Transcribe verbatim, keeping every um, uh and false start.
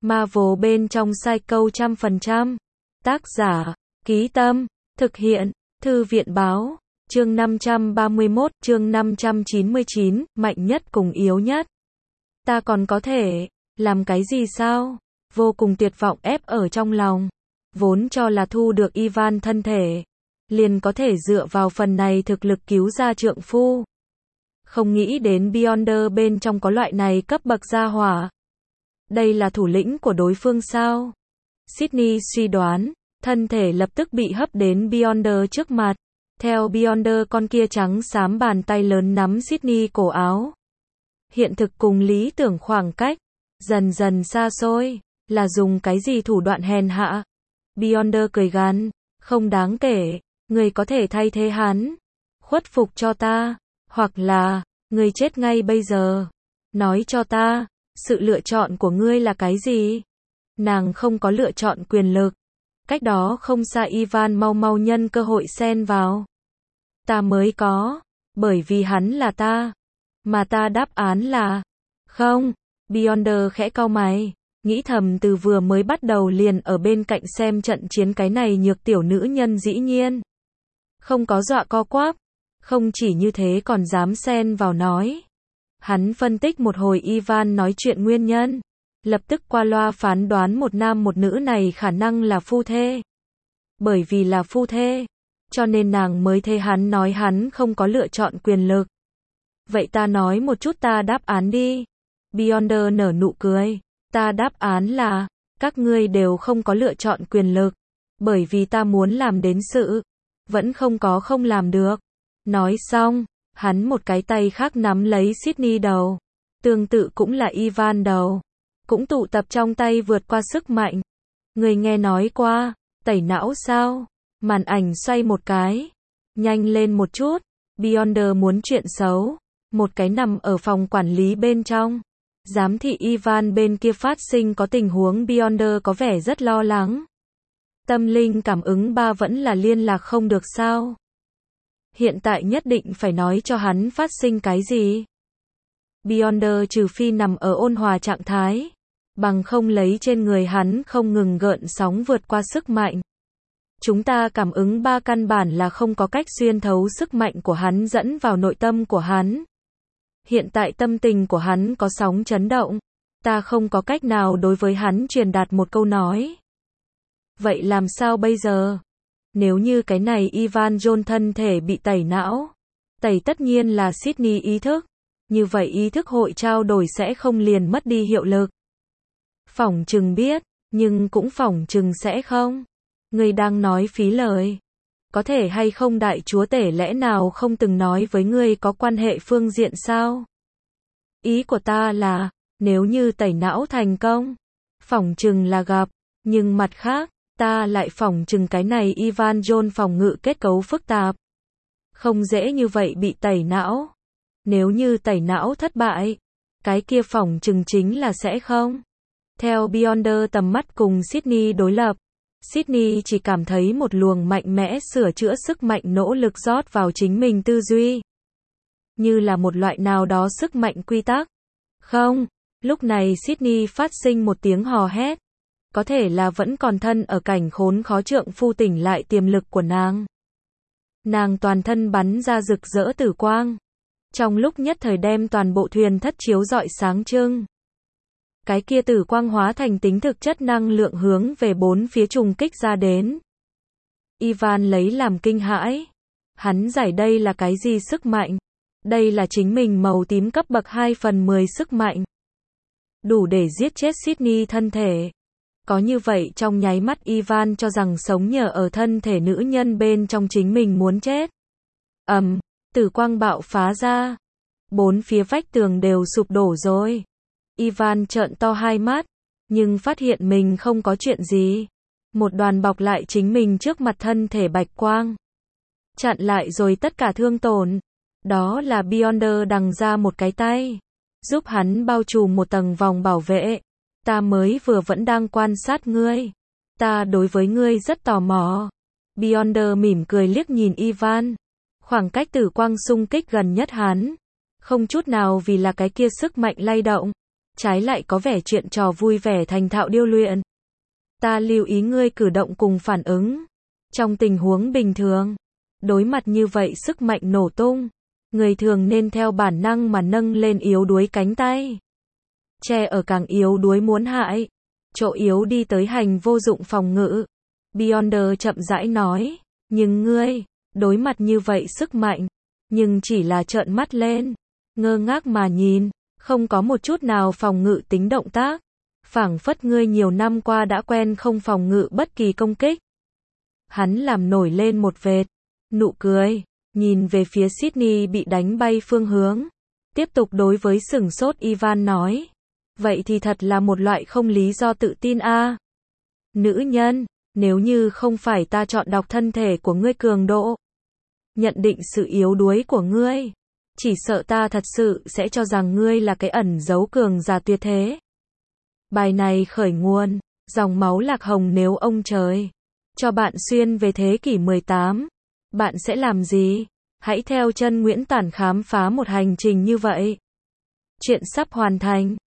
Marvel bên trong Psycho trăm phần trăm. Tác giả, Ký Tâm, thực hiện, Thư viện báo, chương năm trăm ba mươi mốt, chương năm trăm chín mươi chín, mạnh nhất cùng yếu nhất. Ta còn có thể làm cái gì sao? Vô cùng tuyệt vọng ép ở trong lòng. Vốn cho là thu được Ivan thân thể, liền có thể dựa vào phần này thực lực cứu ra trượng phu. Không nghĩ đến Beyonder bên trong có loại này cấp bậc gia hỏa. Đây là thủ lĩnh của đối phương sao? Sydney suy đoán, thân thể lập tức bị hấp đến Beyonder trước mặt. Theo Beyonder con kia trắng xám bàn tay lớn nắm Sydney cổ áo. Hiện thực cùng lý tưởng khoảng cách dần dần xa xôi, là dùng cái gì thủ đoạn hèn hạ? Beyonder cười gằn, không đáng kể, người có thể thay thế hắn, khuất phục cho ta, hoặc là, người chết ngay bây giờ. Nói cho ta, sự lựa chọn của ngươi là cái gì? Nàng không có lựa chọn quyền lực. Cách đó không xa Ivan mau mau nhân cơ hội xen vào. Ta mới có, bởi vì hắn là ta. Mà ta đáp án là, không. Beyonder khẽ cau mày, nghĩ thầm từ vừa mới bắt đầu liền ở bên cạnh xem trận chiến cái này nhược tiểu nữ nhân dĩ nhiên. Không có dọa co quắp, không chỉ như thế còn dám xen vào nói. Hắn phân tích một hồi Ivan nói chuyện nguyên nhân, lập tức qua loa phán đoán một nam một nữ này khả năng là phu thê. Bởi vì là phu thê, cho nên nàng mới thê hắn nói hắn không có lựa chọn quyền lực. Vậy ta nói một chút ta đáp án đi. Beyonder nở nụ cười, ta đáp án là, các ngươi đều không có lựa chọn quyền lực, bởi vì ta muốn làm đến sự, vẫn không có không làm được. Nói xong, hắn một cái tay khác nắm lấy Sydney đầu, tương tự cũng là Ivan đầu, cũng tụ tập trong tay vượt qua sức mạnh. Người nghe nói qua, tẩy não sao? Màn ảnh xoay một cái, nhanh lên một chút, Beyonder muốn chuyện xấu, một cái nằm ở phòng quản lý bên trong. Giám thị Ivan bên kia phát sinh có tình huống Beyonder có vẻ rất lo lắng. Tâm linh cảm ứng ba vẫn là liên lạc không được sao? Hiện tại nhất định phải nói cho hắn phát sinh cái gì. Beyonder trừ phi nằm ở ôn hòa trạng thái, bằng không lấy trên người hắn không ngừng gợn sóng vượt qua sức mạnh. Chúng ta cảm ứng ba căn bản là không có cách xuyên thấu sức mạnh của hắn dẫn vào nội tâm của hắn. Hiện tại tâm tình của hắn có sóng chấn động, ta không có cách nào đối với hắn truyền đạt một câu nói. Vậy làm sao bây giờ? Nếu như cái này Ivan John thân thể bị tẩy não, tẩy tất nhiên là Sydney ý thức, như vậy ý thức hội trao đổi sẽ không liền mất đi hiệu lực. Phỏng chừng biết, nhưng cũng phỏng chừng sẽ không. Ngươi đang nói phí lời. Có thể hay không đại chúa tể lẽ nào không từng nói với ngươi có quan hệ phương diện sao? Ý của ta là, nếu như tẩy não thành công, phỏng chừng là gặp, nhưng mặt khác, ta lại phỏng chừng cái này Ivan John phòng ngự kết cấu phức tạp. Không dễ như vậy bị tẩy não. Nếu như tẩy não thất bại, cái kia phỏng chừng chính là sẽ không. Theo Beyonder tầm mắt cùng Sydney đối lập, Sydney chỉ cảm thấy một luồng mạnh mẽ sửa chữa sức mạnh nỗ lực rót vào chính mình tư duy. Như là một loại nào đó sức mạnh quy tắc. Không, lúc này Sydney phát sinh một tiếng hò hét. Có thể là vẫn còn thân ở cảnh khốn khó trượng phu tỉnh lại tiềm lực của nàng. Nàng toàn thân bắn ra rực rỡ tử quang. Trong lúc nhất thời đem toàn bộ thuyền thất chiếu rọi sáng trưng. Cái kia tử quang hóa thành tính thực chất năng lượng hướng về bốn phía trùng kích ra đến. Ivan lấy làm kinh hãi. Hắn giải đây là cái gì sức mạnh? Đây là chính mình màu tím cấp bậc hai phần mười sức mạnh. Đủ để giết chết Sydney thân thể. Có như vậy trong nháy mắt Ivan cho rằng sống nhờ ở thân thể nữ nhân bên trong chính mình muốn chết. Ầm, um, tử quang bạo phá ra. Bốn phía vách tường đều sụp đổ rồi. Ivan trợn to hai mắt, nhưng phát hiện mình không có chuyện gì. Một đoàn bọc lại chính mình trước mặt thân thể bạch quang. Chặn lại rồi tất cả thương tổn. Đó là Beyonder đằng ra một cái tay, giúp hắn bao trùm một tầng vòng bảo vệ. Ta mới vừa vẫn đang quan sát ngươi. Ta đối với ngươi rất tò mò. Beyonder mỉm cười liếc nhìn Ivan. Khoảng cách tử quang xung kích gần nhất hắn. Không chút nào vì là cái kia sức mạnh lay động. trái lại có vẻ chuyện trò vui vẻ thành thạo điêu luyện. Ta lưu ý ngươi cử động cùng phản ứng. Trong tình huống bình thường, đối mặt như vậy sức mạnh nổ tung, người thường nên theo bản năng mà nâng lên yếu đuối cánh tay. Che ở càng yếu đuối muốn hại, chỗ yếu đi tới hành vô dụng phòng ngự. Beyonder chậm rãi nói, nhưng ngươi, đối mặt như vậy sức mạnh, nhưng chỉ là trợn mắt lên, ngơ ngác mà nhìn, không có một chút nào phòng ngự tính động tác. Phảng phất ngươi nhiều năm qua đã quen không phòng ngự bất kỳ công kích. Hắn làm nổi lên một vệt nụ cười, nhìn về phía Sydney bị đánh bay phương hướng. Tiếp tục đối với sửng sốt Ivan nói, vậy thì thật là một loại không lý do tự tin a. À. Nữ nhân, nếu như không phải ta chọn đọc thân thể của ngươi cường độ, nhận định sự yếu đuối của ngươi, chỉ sợ ta thật sự sẽ cho rằng ngươi là cái ẩn giấu cường giả tuyệt thế. Bài này khởi nguồn, dòng máu lạc hồng, nếu ông trời cho bạn xuyên về thế kỷ mười tám, bạn sẽ làm gì? Hãy theo chân Nguyễn Tản khám phá một hành trình như vậy. Chuyện sắp hoàn thành.